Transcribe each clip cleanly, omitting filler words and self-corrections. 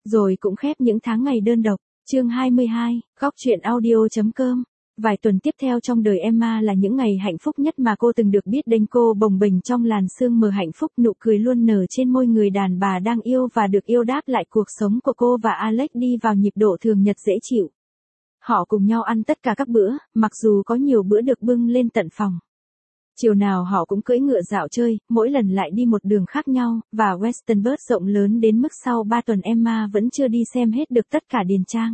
Rồi cũng khép những tháng ngày đơn độc. Chương 22, góc truyện audio.com. Vài tuần tiếp theo trong đời Emma là những ngày hạnh phúc nhất mà cô từng được biết đến. Cô bồng bềnh trong làn sương mờ hạnh phúc, nụ cười luôn nở trên môi người đàn bà đang yêu và được yêu. Đáp lại cuộc sống của cô và Alex đi vào nhịp độ thường nhật dễ chịu. Họ cùng nhau ăn tất cả các bữa, mặc dù có nhiều bữa được bưng lên tận phòng. Chiều nào họ cũng cưỡi ngựa dạo chơi, mỗi lần lại đi một đường khác nhau, và Westonbirt rộng lớn đến mức sau 3 tuần Emma vẫn chưa đi xem hết được tất cả điền trang.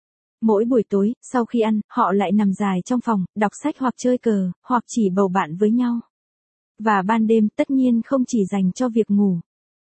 Mỗi buổi tối, sau khi ăn, họ lại nằm dài trong phòng, đọc sách hoặc chơi cờ, hoặc chỉ bầu bạn với nhau. Và ban đêm tất nhiên không chỉ dành cho việc ngủ.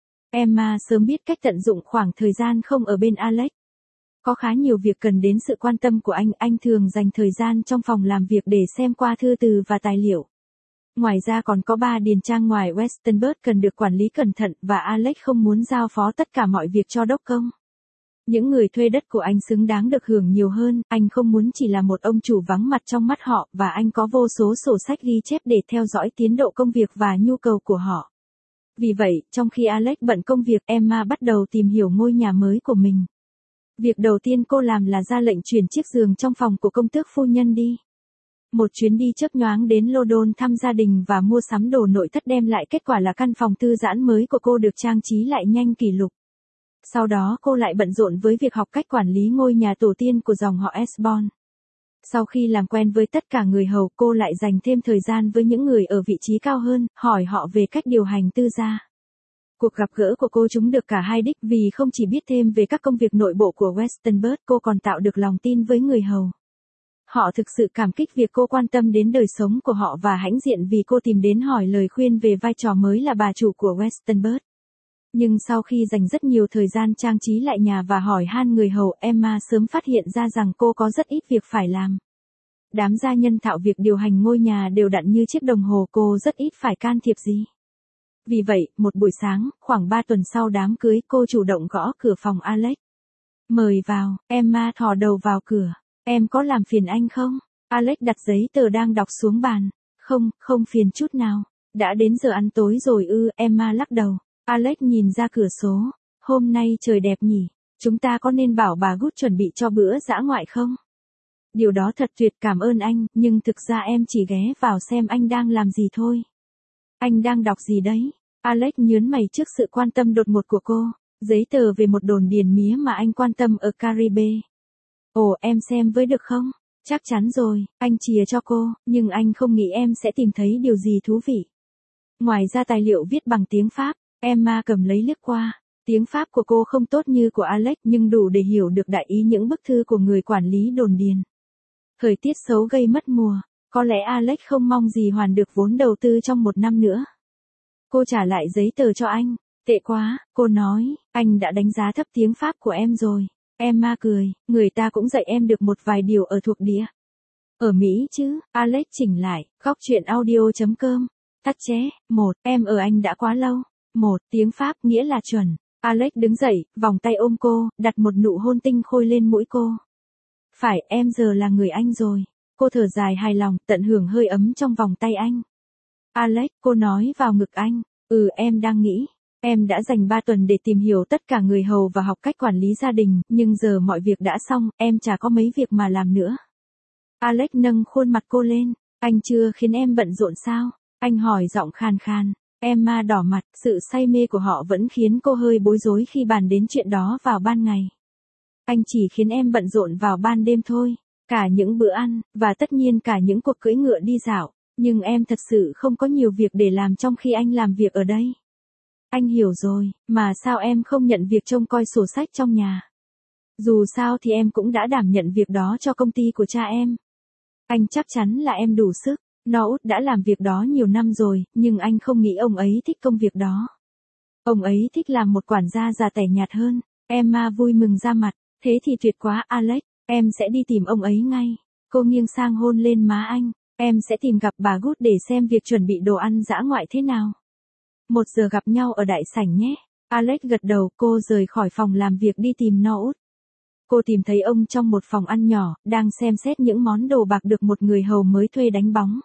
Emma sớm biết cách tận dụng khoảng thời gian không ở bên Alex. Có khá nhiều việc cần đến sự quan tâm của anh thường dành thời gian trong phòng làm việc để xem qua thư từ và tài liệu. Ngoài ra còn có 3 điền trang ngoài Westonbirt cần được quản lý cẩn thận và Alex không muốn giao phó tất cả mọi việc cho đốc công. Những người thuê đất của anh xứng đáng được hưởng nhiều hơn, anh không muốn chỉ là một ông chủ vắng mặt trong mắt họ và anh có vô số sổ sách ghi chép để theo dõi tiến độ công việc và nhu cầu của họ. Vì vậy, trong khi Alex bận công việc, Emma bắt đầu tìm hiểu ngôi nhà mới của mình. Việc đầu tiên cô làm là ra lệnh chuyển chiếc giường trong phòng của công tước phu nhân đi. Một chuyến đi chớp nhoáng đến London thăm gia đình và mua sắm đồ nội thất đem lại kết quả là căn phòng thư giãn mới của cô được trang trí lại nhanh kỷ lục. Sau đó cô lại bận rộn với việc học cách quản lý ngôi nhà tổ tiên của dòng họ Esbon. Sau khi làm quen với tất cả người hầu, cô lại dành thêm thời gian với những người ở vị trí cao hơn, hỏi họ về cách điều hành tư gia. Cuộc gặp gỡ của cô trúng được cả hai đích, vì không chỉ biết thêm về các công việc nội bộ của Westonbirt, cô còn tạo được lòng tin với người hầu. Họ thực sự cảm kích việc cô quan tâm đến đời sống của họ và hãnh diện vì cô tìm đến hỏi lời khuyên về vai trò mới là bà chủ của Westonbirt. Nhưng sau khi dành rất nhiều thời gian trang trí lại nhà và hỏi han người hầu, Emma sớm phát hiện ra rằng cô có rất ít việc phải làm. Đám gia nhân thạo việc điều hành ngôi nhà đều đặn như chiếc đồng hồ, cô rất ít phải can thiệp gì. Vì vậy, một buổi sáng, khoảng 3 tuần sau đám cưới, cô chủ động gõ cửa phòng Alex. Mời vào. Emma thò đầu vào cửa. Em có làm phiền anh không? Alex đặt giấy tờ đang đọc xuống bàn. Không phiền chút nào. Đã đến giờ ăn tối rồi ư? Emma lắc đầu. Alex nhìn ra cửa sổ. Hôm nay trời đẹp nhỉ? Chúng ta có nên bảo bà Good chuẩn bị cho bữa dã ngoại không? Điều đó thật tuyệt, cảm ơn anh, nhưng thực ra em chỉ ghé vào xem anh đang làm gì thôi. Anh đang đọc gì đấy? Alex nhướng mày trước sự quan tâm đột ngột của cô. Giấy tờ về một đồn điền mía mà anh quan tâm ở Caribe. Ồ, em xem với được không? Chắc chắn rồi, anh chìa cho cô, nhưng anh không nghĩ em sẽ tìm thấy điều gì thú vị. Ngoài ra tài liệu viết bằng tiếng Pháp, Emma cầm lấy liếc qua. Tiếng Pháp của cô không tốt như của Alex nhưng đủ để hiểu được đại ý những bức thư của người quản lý đồn điền. Thời tiết xấu gây mất mùa, có lẽ Alex không mong gì hoàn được vốn đầu tư trong 1 năm nữa. Cô trả lại giấy tờ cho anh. Tệ quá, cô nói, anh đã đánh giá thấp tiếng Pháp của em rồi. Emma cười, người ta cũng dạy em được một vài điều ở thuộc địa. Ở Mỹ chứ, Alex chỉnh lại, góc truyện audio.com. Tắt ché, 1, em ở Anh đã quá lâu. 1, tiếng Pháp nghĩa là chuẩn. Alex đứng dậy, vòng tay ôm cô, đặt một nụ hôn tinh khôi lên mũi cô. Phải, em giờ là người Anh rồi. Cô thở dài hài lòng, tận hưởng hơi ấm trong vòng tay anh. Alex, cô nói vào ngực anh. Em đang nghĩ. Em đã dành 3 tuần để tìm hiểu tất cả người hầu và học cách quản lý gia đình, nhưng giờ mọi việc đã xong, em chả có mấy việc mà làm nữa. Alex nâng khuôn mặt cô lên. Anh chưa khiến em bận rộn sao? Anh hỏi giọng khàn khàn. Emma đỏ mặt, sự say mê của họ vẫn khiến cô hơi bối rối khi bàn đến chuyện đó vào ban ngày. Anh chỉ khiến em bận rộn vào ban đêm thôi. Cả những bữa ăn, và tất nhiên cả những cuộc cưỡi ngựa đi dạo. Nhưng em thật sự không có nhiều việc để làm trong khi anh làm việc ở đây. Anh hiểu rồi, mà sao em không nhận việc trông coi sổ sách trong nhà? Dù sao thì em cũng đã đảm nhận việc đó cho công ty của cha em. Anh chắc chắn là em đủ sức. Nout đã làm việc đó nhiều năm rồi, nhưng anh không nghĩ ông ấy thích công việc đó. Ông ấy thích làm một quản gia già tẻ nhạt hơn. Emma vui mừng ra mặt. Thế thì tuyệt quá Alex, em sẽ đi tìm ông ấy ngay. Cô nghiêng sang hôn lên má anh. Em sẽ tìm gặp bà Good để xem việc chuẩn bị đồ ăn dã ngoại thế nào. 1 giờ gặp nhau ở đại sảnh nhé. Alex gật đầu, cô rời khỏi phòng làm việc đi tìm Nout. Cô tìm thấy ông trong một phòng ăn nhỏ, đang xem xét những món đồ bạc được một người hầu mới thuê đánh bóng.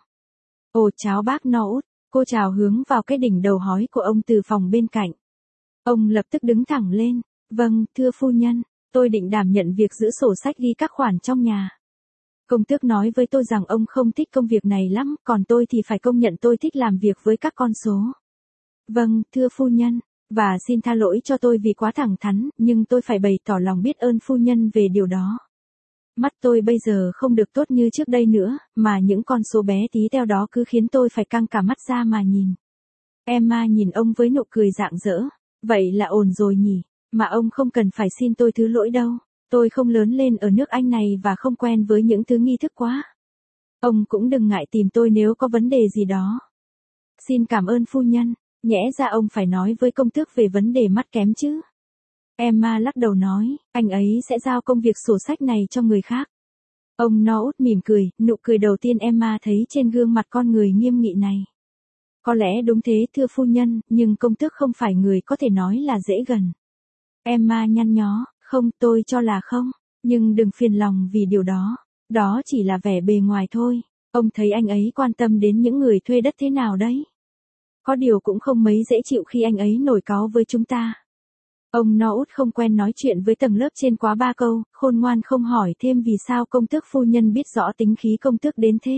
Ồ chào bác Nout, cô chào hướng vào cái đỉnh đầu hói của ông từ phòng bên cạnh. Ông lập tức đứng thẳng lên. Vâng, thưa phu nhân, tôi định đảm nhận việc giữ sổ sách ghi các khoản trong nhà. Công tước nói với tôi rằng ông không thích công việc này lắm, còn tôi thì phải công nhận tôi thích làm việc với các con số. Vâng, thưa phu nhân, và xin tha lỗi cho tôi vì quá thẳng thắn, nhưng tôi phải bày tỏ lòng biết ơn phu nhân về điều đó. Mắt tôi bây giờ không được tốt như trước đây nữa, mà những con số bé tí teo đó cứ khiến tôi phải căng cả mắt ra mà nhìn. Emma nhìn ông với nụ cười rạng rỡ. Vậy là ổn rồi nhỉ, mà ông không cần phải xin tôi thứ lỗi đâu. Tôi không lớn lên ở nước Anh này và không quen với những thứ nghi thức quá. Ông cũng đừng ngại tìm tôi nếu có vấn đề gì đó. Xin cảm ơn phu nhân, nhẽ ra ông phải nói với công tước về vấn đề mắt kém chứ. Emma lắc đầu nói, anh ấy sẽ giao công việc sổ sách này cho người khác. Ông Norwood mỉm cười, nụ cười đầu tiên Emma thấy trên gương mặt con người nghiêm nghị này. Có lẽ đúng thế thưa phu nhân, nhưng công tước không phải người có thể nói là dễ gần. Emma nhăn nhó, không, tôi cho là không, nhưng đừng phiền lòng vì điều đó. Đó chỉ là vẻ bề ngoài thôi. Ông thấy anh ấy quan tâm đến những người thuê đất thế nào đấy? Có điều cũng không mấy dễ chịu khi anh ấy nổi cáu với chúng ta. Ông Norwood không quen nói chuyện với tầng lớp trên quá 3 câu, khôn ngoan không hỏi thêm vì sao công tước phu nhân biết rõ tính khí công tước đến thế.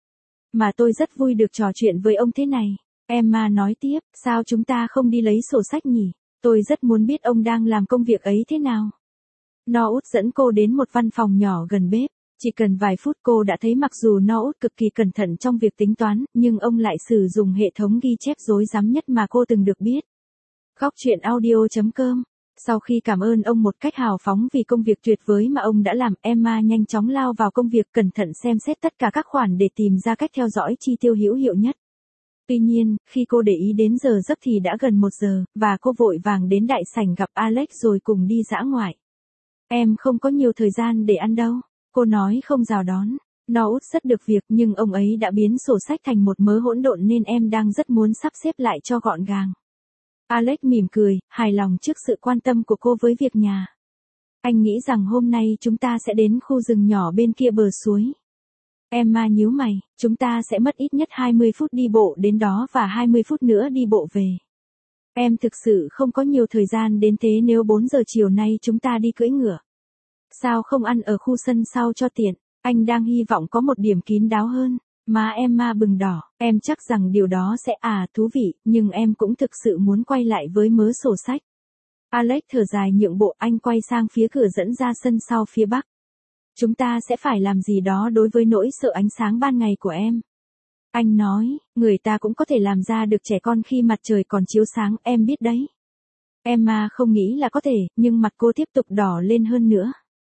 Mà tôi rất vui được trò chuyện với ông thế này. Emma nói tiếp, sao chúng ta không đi lấy sổ sách nhỉ? Tôi rất muốn biết ông đang làm công việc ấy thế nào. Norwood dẫn cô đến một văn phòng nhỏ gần bếp. Chỉ cần vài phút cô đã thấy mặc dù Norwood cực kỳ cẩn thận trong việc tính toán, nhưng ông lại sử dụng hệ thống ghi chép rối rắm nhất mà cô từng được biết. Góc truyện audio.com. Sau khi cảm ơn ông một cách hào phóng vì công việc tuyệt vời mà ông đã làm, Emma nhanh chóng lao vào công việc cẩn thận xem xét tất cả các khoản để tìm ra cách theo dõi chi tiêu hữu hiệu nhất. Tuy nhiên, khi cô để ý đến giờ giấc thì đã gần 1 giờ, và cô vội vàng đến đại sảnh gặp Alex rồi cùng đi dã ngoại. Em không có nhiều thời gian để ăn đâu, cô nói không chào đón. Norwood rất được việc nhưng ông ấy đã biến sổ sách thành một mớ hỗn độn nên em đang rất muốn sắp xếp lại cho gọn gàng. Alex mỉm cười, hài lòng trước sự quan tâm của cô với việc nhà. Anh nghĩ rằng hôm nay chúng ta sẽ đến khu rừng nhỏ bên kia bờ suối. Emma nhíu mày, chúng ta sẽ mất ít nhất 20 phút đi bộ đến đó và 20 phút nữa đi bộ về. Em thực sự không có nhiều thời gian đến thế nếu 4 giờ chiều nay chúng ta đi cưỡi ngựa. Sao không ăn ở khu sân sau cho tiện, anh đang hy vọng có một điểm kín đáo hơn. Má Emma bừng đỏ, em chắc rằng điều đó sẽ thú vị, nhưng em cũng thực sự muốn quay lại với mớ sổ sách. Alex thở dài nhượng bộ, anh quay sang phía cửa dẫn ra sân sau phía bắc. Chúng ta sẽ phải làm gì đó đối với nỗi sợ ánh sáng ban ngày của em. Anh nói, người ta cũng có thể làm ra được trẻ con khi mặt trời còn chiếu sáng, em biết đấy. Emma không nghĩ là có thể, nhưng mặt cô tiếp tục đỏ lên hơn nữa.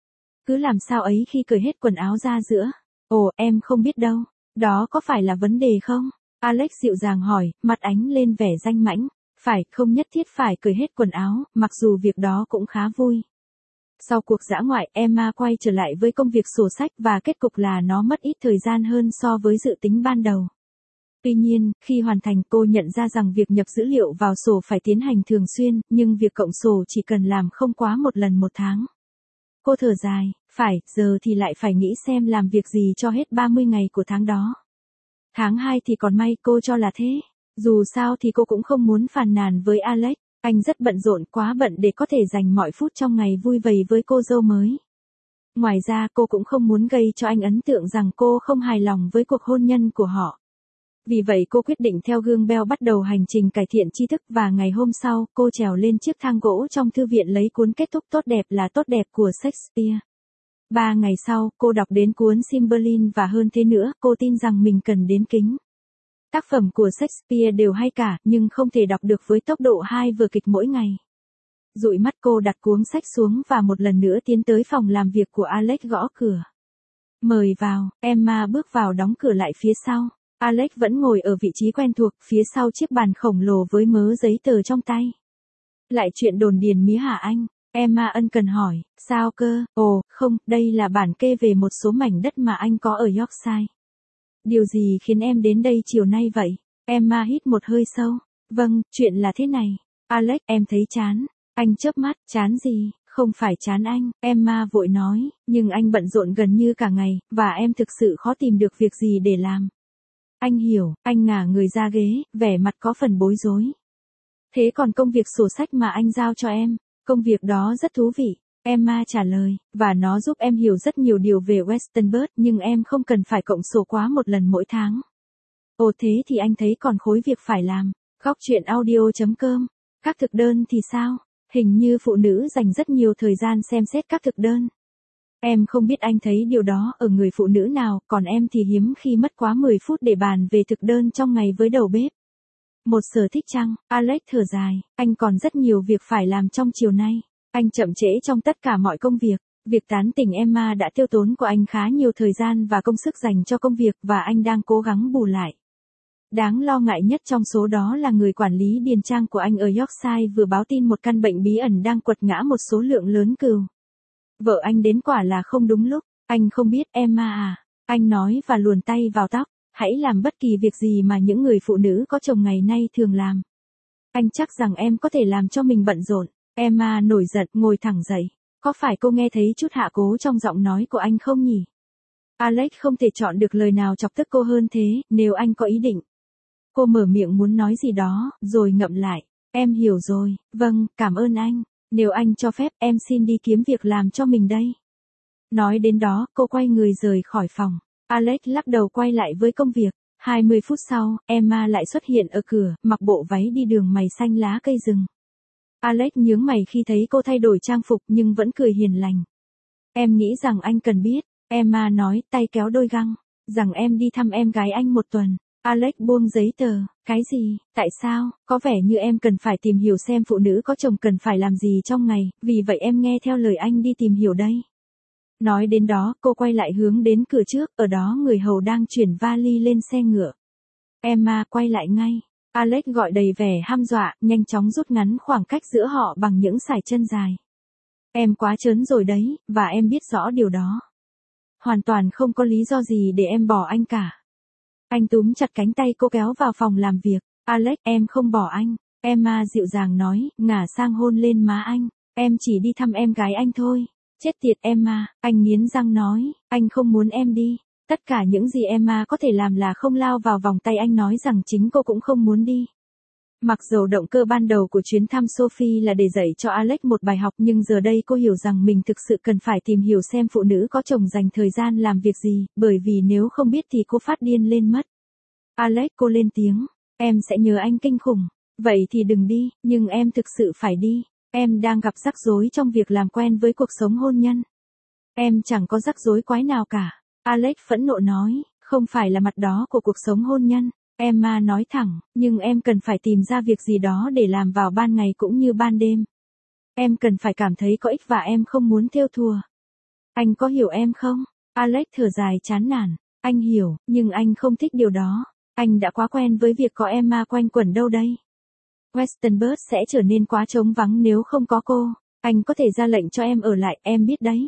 Cứ làm sao ấy khi cởi hết quần áo ra giữa. Ồ, em không biết đâu. Đó có phải là vấn đề không? Alex dịu dàng hỏi, mặt ánh lên vẻ danh mãnh. Phải, không nhất thiết phải cởi hết quần áo, mặc dù việc đó cũng khá vui. Sau cuộc dã ngoại, Emma quay trở lại với công việc sổ sách và kết cục là nó mất ít thời gian hơn so với dự tính ban đầu. Tuy nhiên, khi hoàn thành cô nhận ra rằng việc nhập dữ liệu vào sổ phải tiến hành thường xuyên, nhưng việc cộng sổ chỉ cần làm không quá một lần một tháng. Cô thở dài, phải, giờ thì lại phải nghĩ xem làm việc gì cho hết 30 ngày của tháng đó. Tháng 2 thì còn may cô cho là thế. Dù sao thì cô cũng không muốn phàn nàn với Alex. Anh rất bận rộn, quá bận để có thể dành mọi phút trong ngày vui vầy với cô dâu mới. Ngoài ra cô cũng không muốn gây cho anh ấn tượng rằng cô không hài lòng với cuộc hôn nhân của họ. Vì vậy cô quyết định theo gương Bell bắt đầu hành trình cải thiện tri thức và ngày hôm sau, cô trèo lên chiếc thang gỗ trong thư viện lấy cuốn kết thúc tốt đẹp là tốt đẹp của Shakespeare. 3 ngày sau, cô đọc đến cuốn Cymbeline và hơn thế nữa, cô tin rằng mình cần đến kính. Tác phẩm của Shakespeare đều hay cả, nhưng không thể đọc được với tốc độ 2 vở kịch mỗi ngày. Dụi mắt cô đặt cuốn sách xuống và một lần nữa tiến tới phòng làm việc của Alex gõ cửa. Mời vào, Emma bước vào đóng cửa lại phía sau. Alex vẫn ngồi ở vị trí quen thuộc, phía sau chiếc bàn khổng lồ với mớ giấy tờ trong tay. Lại chuyện đồn điền mía hả anh? Emma ân cần hỏi, sao cơ? Ồ, không, đây là bản kê về một số mảnh đất mà anh có ở Yorkshire. Điều gì khiến em đến đây chiều nay vậy? Emma hít một hơi sâu. Vâng, chuyện là thế này. Alex, em thấy chán. Anh chớp mắt, chán gì? Không phải chán anh, Emma vội nói, nhưng anh bận rộn gần như cả ngày, và em thực sự khó tìm được việc gì để làm. Anh hiểu, anh ngả người ra ghế, vẻ mặt có phần bối rối. Thế còn công việc sổ sách mà anh giao cho em, Công việc đó rất thú vị. Emma trả lời, và nó giúp em hiểu rất nhiều điều về Westonbirt nhưng em không cần phải cộng sổ quá một lần mỗi tháng. Ồ thế thì anh thấy còn khối việc phải làm. Góc chuyện audio.com. Các thực đơn thì sao? Hình như phụ nữ dành rất nhiều thời gian xem xét các thực đơn. Em không biết anh thấy điều đó ở người phụ nữ nào, còn em thì hiếm khi mất quá 10 phút để bàn về thực đơn trong ngày với đầu bếp. Một sở thích chăng? Alex thở dài, anh còn rất nhiều việc phải làm trong chiều nay. Anh chậm trễ trong tất cả mọi công việc. Việc tán tỉnh Emma đã tiêu tốn của anh khá nhiều thời gian và công sức dành cho công việc và anh đang cố gắng bù lại. Đáng lo ngại nhất trong số đó là người quản lý điền trang của anh ở Yorkshire vừa báo tin một căn bệnh bí ẩn đang quật ngã một số lượng lớn cừu. Vợ anh đến quả là không đúng lúc. Anh không biết Emma à. Anh nói và luồn tay vào tóc. Hãy làm bất kỳ việc gì mà những người phụ nữ có chồng ngày nay thường làm. Anh chắc rằng em có thể làm cho mình bận rộn. Emma nổi giận, ngồi thẳng dậy. Có phải cô nghe thấy chút hạ cố trong giọng nói của anh không nhỉ? Alex không thể chọn được lời nào chọc tức cô hơn thế, nếu anh có ý định. Cô mở miệng muốn nói gì đó, rồi ngậm lại. Em hiểu rồi, vâng, cảm ơn anh. Nếu anh cho phép, em xin đi kiếm việc làm cho mình đây. Nói đến đó, cô quay người rời khỏi phòng. Alex lắc đầu quay lại với công việc. 20 phút sau, Emma lại xuất hiện ở cửa, mặc bộ váy đi đường mày xanh lá cây rừng. Alex nhướng mày khi thấy cô thay đổi trang phục nhưng vẫn cười hiền lành. Em nghĩ rằng anh cần biết, Emma nói, tay kéo đôi găng, rằng em đi thăm em gái anh một tuần. Alex buông giấy tờ, cái gì, tại sao, có vẻ như em cần phải tìm hiểu xem phụ nữ có chồng cần phải làm gì trong ngày, vì vậy em nghe theo lời anh đi tìm hiểu đây. Nói đến đó, cô quay lại hướng đến cửa trước, ở đó người hầu đang chuyển vali lên xe ngựa. Emma quay lại ngay. Alex gọi đầy vẻ hăm dọa, nhanh chóng rút ngắn khoảng cách giữa họ bằng những sải chân dài. Em quá trớn rồi đấy, và em biết rõ điều đó. Hoàn toàn không có lý do gì để em bỏ anh cả. Anh túm chặt cánh tay cô kéo vào phòng làm việc. Alex, em không bỏ anh. Emma dịu dàng nói, ngả sang hôn lên má anh. Em chỉ đi thăm em gái anh thôi. Chết tiệt Emma, anh nghiến răng nói, anh không muốn em đi. Tất cả những gì Emma có thể làm là không lao vào vòng tay anh, nói rằng chính cô cũng không muốn đi. Mặc dầu động cơ ban đầu của chuyến thăm Sophie là để dạy cho Alex một bài học, nhưng giờ đây cô hiểu rằng mình thực sự cần phải tìm hiểu xem phụ nữ có chồng dành thời gian làm việc gì, bởi vì nếu không biết thì cô phát điên lên mất. Alex, cô lên tiếng, em sẽ nhớ anh kinh khủng. Vậy thì đừng đi, nhưng em thực sự phải đi. Em đang gặp rắc rối trong việc làm quen với cuộc sống hôn nhân. Em chẳng có rắc rối quái nào cả. Alex phẫn nộ nói, không phải là mặt đó của cuộc sống hôn nhân. Emma nói thẳng, nhưng em cần phải tìm ra việc gì đó để làm vào ban ngày cũng như ban đêm. Em cần phải cảm thấy có ích và em không muốn thêu thùa. Anh có hiểu em không? Alex thở dài chán nản. Anh hiểu, nhưng anh không thích điều đó. Anh đã quá quen với việc có Emma quanh quẩn đâu đây. Westonbirt sẽ trở nên quá trống vắng nếu không có cô. Anh có thể ra lệnh cho em ở lại, em biết đấy.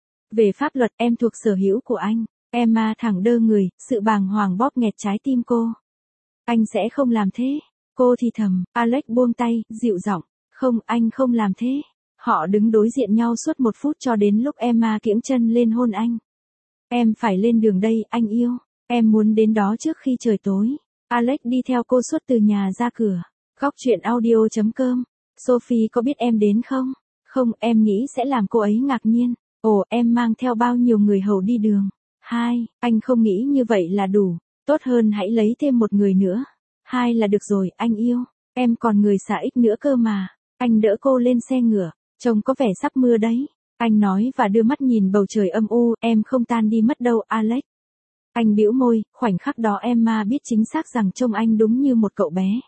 Về pháp luật, em thuộc sở hữu của anh. Emma thẳng đơ người, sự bàng hoàng bóp nghẹt trái tim cô. Anh sẽ không làm thế. Cô thì thầm, Alex buông tay, dịu giọng. Không, anh không làm thế. Họ đứng đối diện nhau suốt 1 phút cho đến lúc Emma kiễng chân lên hôn anh. Em phải lên đường đây, anh yêu. Em muốn đến đó trước khi trời tối. Alex đi theo cô suốt từ nhà ra cửa. Góc chuyện audio.com. Sophie có biết em đến không? Không, em nghĩ sẽ làm cô ấy ngạc nhiên. Ồ, em mang theo bao nhiêu người hầu đi đường? 2, anh không nghĩ như vậy là đủ. Tốt hơn hãy lấy thêm một người nữa. 2 là được rồi, anh yêu. Em còn người xả ích nữa cơ mà. Anh đỡ cô lên xe ngựa. Trông có vẻ sắp mưa đấy. Anh nói và đưa mắt nhìn bầu trời âm u. Em không tan đi mất đâu, Alex. Anh bĩu môi, khoảnh khắc đó Emma biết chính xác rằng trông anh đúng như một cậu bé.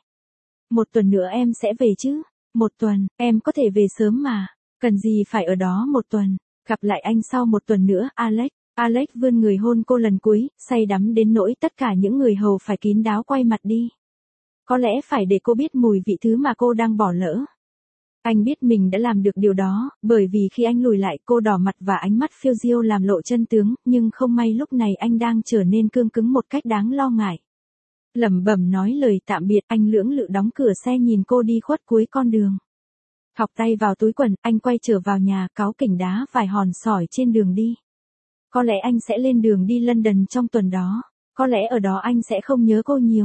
1 tuần nữa em sẽ về chứ? 1 tuần, em có thể về sớm mà. Cần gì phải ở đó 1 tuần. Gặp lại anh sau 1 tuần nữa, Alex. Alex vươn người hôn cô lần cuối, say đắm đến nỗi tất cả những người hầu phải kín đáo quay mặt đi. Có lẽ phải để cô biết mùi vị thứ mà cô đang bỏ lỡ. Anh biết mình đã làm được điều đó, bởi vì khi anh lùi lại cô đỏ mặt và ánh mắt phiêu diêu làm lộ chân tướng, nhưng không may lúc này anh đang trở nên cương cứng một cách đáng lo ngại. Lẩm bẩm nói lời tạm biệt, anh lưỡng lự đóng cửa xe nhìn cô đi khuất cuối con đường. Thọc tay vào túi quần, anh quay trở vào nhà, cáu kỉnh đá vài hòn sỏi trên đường đi. Có lẽ anh sẽ lên đường đi London trong tuần đó. Có lẽ ở đó anh sẽ không nhớ cô nhiều.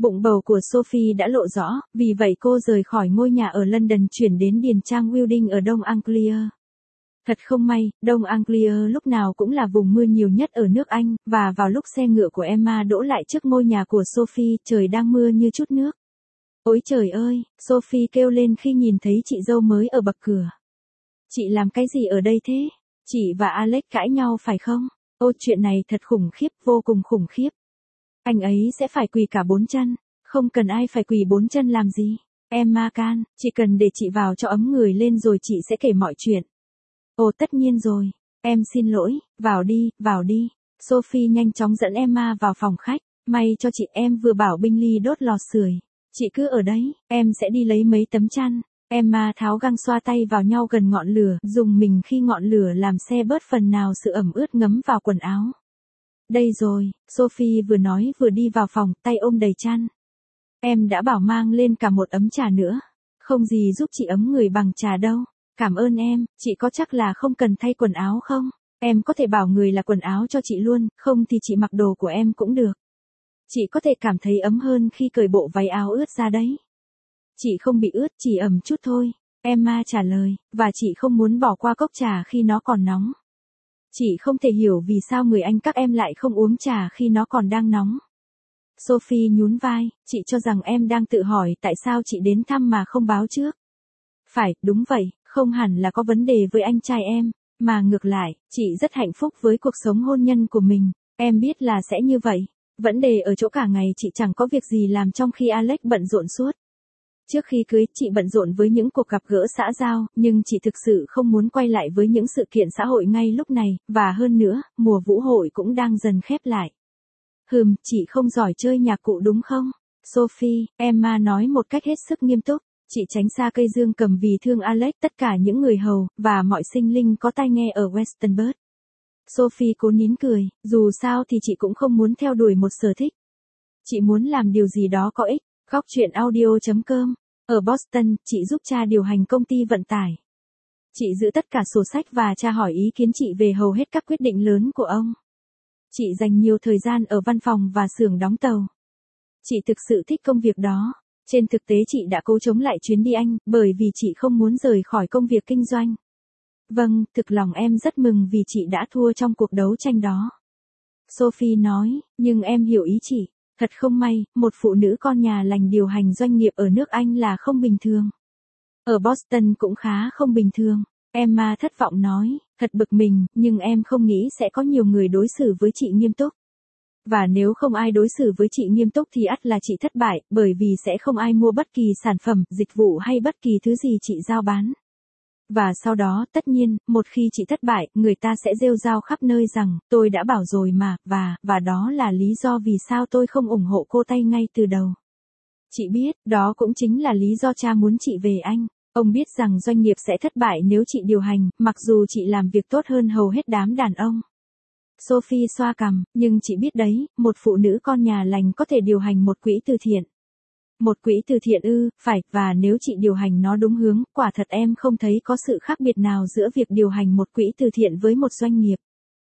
Bụng bầu của Sophie đã lộ rõ, vì vậy cô rời khỏi ngôi nhà ở London chuyển đến điền trang Wilding ở Đông Anglia. Thật không may, Đông Anglia lúc nào cũng là vùng mưa nhiều nhất ở nước Anh, và vào lúc xe ngựa của Emma đỗ lại trước ngôi nhà của Sophie, trời đang mưa như chút nước. Ôi trời ơi, Sophie kêu lên khi nhìn thấy chị dâu mới ở bậc cửa. Chị làm cái gì ở đây thế? Chị và Alex cãi nhau phải không? Ô, chuyện này thật khủng khiếp, vô cùng khủng khiếp. Anh ấy sẽ phải quỳ cả 4 chân. Không cần ai phải quỳ 4 chân làm gì. Emma can, chỉ cần để chị vào cho ấm người lên rồi chị sẽ kể mọi chuyện. Ồ, tất nhiên rồi. Em xin lỗi, vào đi, vào đi. Sophie nhanh chóng dẫn Emma vào phòng khách. May cho chị, em vừa bảo Bingley đốt lò sưởi. Chị cứ ở đấy, em sẽ đi lấy mấy tấm chăn. Emma tháo găng xoa tay vào nhau gần ngọn lửa, dùng mình khi ngọn lửa làm xe bớt phần nào sự ẩm ướt ngấm vào quần áo. Đây rồi, Sophie vừa nói vừa đi vào phòng, tay ôm đầy chăn. Em đã bảo mang lên cả một ấm trà nữa. Không gì giúp chị ấm người bằng trà đâu. Cảm ơn em, chị có chắc là không cần thay quần áo không? Em có thể bảo người là quần áo cho chị luôn, không thì chị mặc đồ của em cũng được. Chị có thể cảm thấy ấm hơn khi cởi bộ váy áo ướt ra đấy. Chị không bị ướt, chỉ ẩm chút thôi. Emma trả lời, và chị không muốn bỏ qua cốc trà khi nó còn nóng. Chị không thể hiểu vì sao người Anh các em lại không uống trà khi nó còn đang nóng. Sophie nhún vai, chị cho rằng em đang tự hỏi tại sao chị đến thăm mà không báo trước. Phải, đúng vậy, không hẳn là có vấn đề với anh trai em, mà ngược lại, chị rất hạnh phúc với cuộc sống hôn nhân của mình. Em biết là sẽ như vậy. Vấn đề ở chỗ cả ngày chị chẳng có việc gì làm trong khi Alex bận rộn suốt. Trước khi cưới, chị bận rộn với những cuộc gặp gỡ xã giao, nhưng chị thực sự không muốn quay lại với những sự kiện xã hội ngay lúc này, và hơn nữa, mùa vũ hội cũng đang dần khép lại. Chị không giỏi chơi nhạc cụ đúng không? Sophie, Emma nói một cách hết sức nghiêm túc. Chị tránh xa cây dương cầm vì thương Alex, tất cả những người hầu, và mọi sinh linh có tai nghe ở Westonbirt. Sophie cố nín cười, dù sao thì chị cũng không muốn theo đuổi một sở thích. Chị muốn làm điều gì đó có ích. Góc truyện audio.com. Ở Boston, chị giúp cha điều hành công ty vận tải. Chị giữ tất cả sổ sách và cha hỏi ý kiến chị về hầu hết các quyết định lớn của ông. Chị dành nhiều thời gian ở văn phòng và xưởng đóng tàu. Chị thực sự thích công việc đó. Trên thực tế chị đã cố chống lại chuyến đi Anh, bởi vì chị không muốn rời khỏi công việc kinh doanh. Vâng, thực lòng em rất mừng vì chị đã thua trong cuộc đấu tranh đó. Sophie nói, nhưng em hiểu ý chị. Thật không may, một phụ nữ con nhà lành điều hành doanh nghiệp ở nước Anh là không bình thường. Ở Boston cũng khá không bình thường. Emma thất vọng nói, thật bực mình, nhưng em không nghĩ sẽ có nhiều người đối xử với chị nghiêm túc. Và nếu không ai đối xử với chị nghiêm túc thì ắt là chị thất bại, bởi vì sẽ không ai mua bất kỳ sản phẩm, dịch vụ hay bất kỳ thứ gì chị giao bán. Và sau đó, tất nhiên, một khi chị thất bại, người ta sẽ rêu rao khắp nơi rằng, tôi đã bảo rồi mà, và đó là lý do vì sao tôi không ủng hộ cô tay ngay từ đầu. Chị biết, đó cũng chính là lý do cha muốn chị về Anh. Ông biết rằng doanh nghiệp sẽ thất bại nếu chị điều hành, mặc dù chị làm việc tốt hơn hầu hết đám đàn ông. Sophie xoa cằm, nhưng chị biết đấy, một phụ nữ con nhà lành có thể điều hành một quỹ từ thiện. Một quỹ từ thiện ư, phải, và nếu chị điều hành nó đúng hướng, quả thật em không thấy có sự khác biệt nào giữa việc điều hành một quỹ từ thiện với một doanh nghiệp.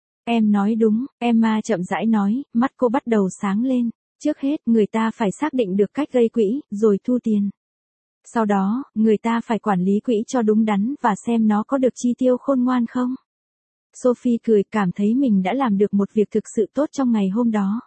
Em nói đúng, Emma chậm rãi nói, mắt cô bắt đầu sáng lên. Trước hết, người ta phải xác định được cách gây quỹ, rồi thu tiền. Sau đó, người ta phải quản lý quỹ cho đúng đắn và xem nó có được chi tiêu khôn ngoan không. Sophie cười, cảm thấy mình đã làm được một việc thực sự tốt trong ngày hôm đó.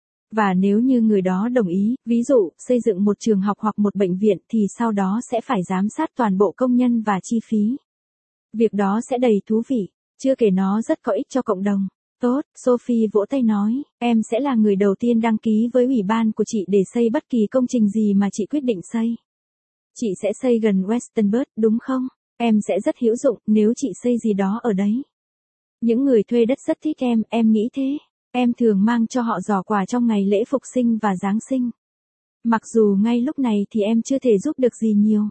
Và nếu như người đó đồng ý, ví dụ, xây dựng một trường học hoặc một bệnh viện thì sau đó sẽ phải giám sát toàn bộ công nhân và chi phí. Việc đó sẽ đầy thú vị, chưa kể nó rất có ích cho cộng đồng. Tốt, Sophie vỗ tay nói, em sẽ là người đầu tiên đăng ký với ủy ban của chị để xây bất kỳ công trình gì mà chị quyết định xây. Chị sẽ xây gần Westonbirt, đúng không? Em sẽ rất hữu dụng nếu chị xây gì đó ở đấy. Những người thuê đất rất thích em nghĩ thế. Em thường mang cho họ giỏ quà trong ngày lễ Phục sinh và Giáng sinh. Mặc dù ngay lúc này thì em chưa thể giúp được gì nhiều.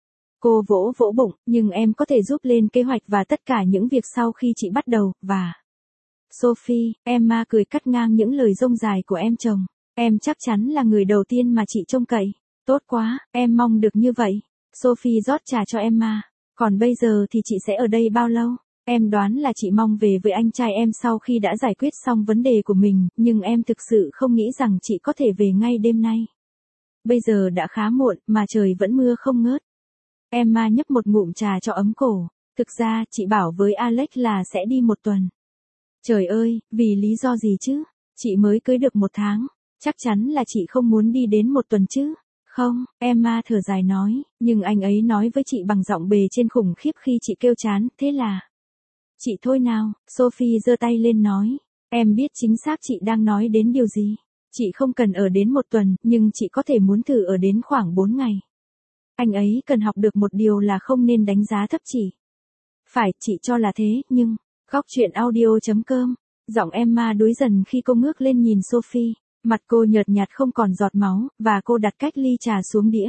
Cô vỗ vỗ bụng, nhưng em có thể giúp lên kế hoạch và tất cả những việc sau khi chị bắt đầu, và... Sophie, Emma cười cắt ngang những lời rông dài của em chồng. Em chắc chắn là người đầu tiên mà chị trông cậy. Tốt quá, em mong được như vậy. Sophie rót trà cho Emma. Còn bây giờ thì chị sẽ ở đây bao lâu? Em đoán là chị mong về với anh trai em sau khi đã giải quyết xong vấn đề của mình, nhưng em thực sự không nghĩ rằng chị có thể về ngay đêm nay. Bây giờ đã khá muộn, mà trời vẫn mưa không ngớt. Emma nhấp một ngụm trà cho ấm cổ. Thực ra, chị bảo với Alex là sẽ đi 1 tuần. Trời ơi, vì lý do gì chứ? Chị mới cưới được 1 tháng. Chắc chắn là chị không muốn đi đến 1 tuần chứ. Không, Emma thở dài nói, nhưng anh ấy nói với chị bằng giọng bề trên khủng khiếp khi chị kêu chán, thế là... Chị thôi nào, Sophie giơ tay lên nói. Em biết chính xác chị đang nói đến điều gì. Chị không cần ở đến 1 tuần, nhưng chị có thể muốn thử ở đến khoảng 4 ngày. Anh ấy cần học được một điều là không nên đánh giá thấp chị. Phải, chị cho là thế, nhưng... Góc chuyện audio.com. Giọng Emma đuối dần khi cô ngước lên nhìn Sophie. Mặt cô nhợt nhạt không còn giọt máu, và cô đặt cách ly trà xuống đĩa.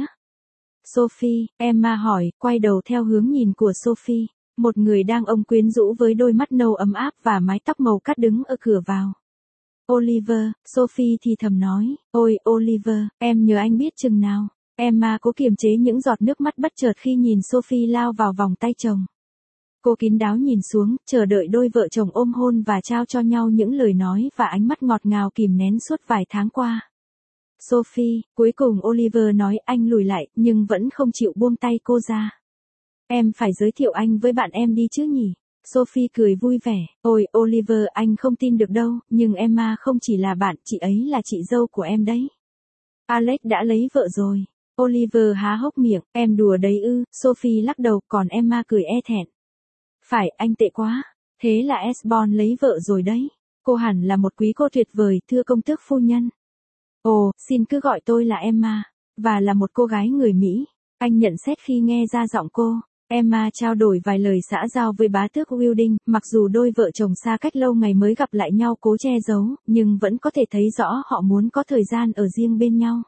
Sophie, Emma hỏi, quay đầu theo hướng nhìn của Sophie. Một người đàn ông quyến rũ với đôi mắt nâu ấm áp và mái tóc màu cát đứng ở cửa vào. Oliver, Sophie thì thầm nói, ôi Oliver, em nhớ anh biết chừng nào. Emma cố kiềm chế những giọt nước mắt bất chợt khi nhìn Sophie lao vào vòng tay chồng. Cô kín đáo nhìn xuống, chờ đợi đôi vợ chồng ôm hôn và trao cho nhau những lời nói và ánh mắt ngọt ngào kìm nén suốt vài tháng qua. Sophie, cuối cùng Oliver nói anh lùi lại, nhưng vẫn không chịu buông tay cô ra. Em phải giới thiệu anh với bạn em đi chứ nhỉ? Sophie cười vui vẻ, ôi Oliver anh không tin được đâu, nhưng Emma không chỉ là bạn, chị ấy là chị dâu của em đấy. Alex đã lấy vợ rồi. Oliver há hốc miệng, em đùa đấy ư, Sophie lắc đầu, còn Emma cười e thẹn. Phải, anh tệ quá. Thế là Esbon lấy vợ rồi đấy. Cô hẳn là một quý cô tuyệt vời, thưa công tước phu nhân. Ồ, xin cứ gọi tôi là Emma. Và là một cô gái người Mỹ. Anh nhận xét khi nghe ra giọng cô. Emma trao đổi vài lời xã giao với bá tước Wilding, mặc dù đôi vợ chồng xa cách lâu ngày mới gặp lại nhau cố che giấu, nhưng vẫn có thể thấy rõ họ muốn có thời gian ở riêng bên nhau.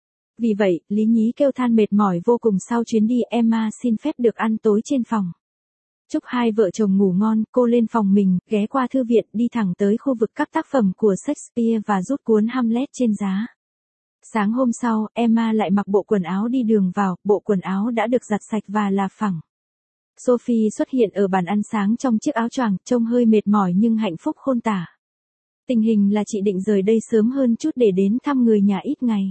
Vì vậy, Lý Nhí kêu than mệt mỏi vô cùng sau chuyến đi. Emma xin phép được ăn tối trên phòng. Chúc hai vợ chồng ngủ ngon, cô lên phòng mình, ghé qua thư viện, đi thẳng tới khu vực các tác phẩm của Shakespeare và rút cuốn Hamlet trên giá. Sáng hôm sau, Emma lại mặc bộ quần áo đi đường vào, bộ quần áo đã được giặt sạch và là phẳng. Sophie xuất hiện ở bàn ăn sáng trong chiếc áo choàng, trông hơi mệt mỏi nhưng hạnh phúc khôn tả. Tình hình là chị định rời đây sớm hơn chút để đến thăm người nhà ít ngày.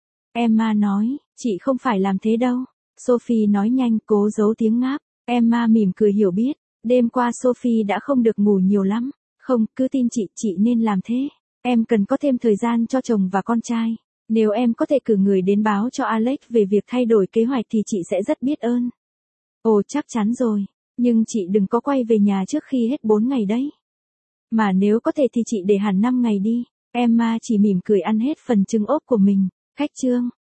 Emma nói, chị không phải làm thế đâu. Sophie nói nhanh, cố giấu tiếng ngáp. Emma mỉm cười hiểu biết. Đêm qua Sophie đã không được ngủ nhiều lắm. Không, cứ tin chị nên làm thế. Em cần có thêm thời gian cho chồng và con trai. Nếu em có thể cử người đến báo cho Alex về việc thay đổi kế hoạch thì chị sẽ rất biết ơn. Ồ chắc chắn rồi. Nhưng chị đừng có quay về nhà trước khi hết 4 ngày đấy. Mà nếu có thể thì chị để hẳn 5 ngày đi. Emma chỉ mỉm cười ăn hết phần trứng ốp của mình. Khách trương.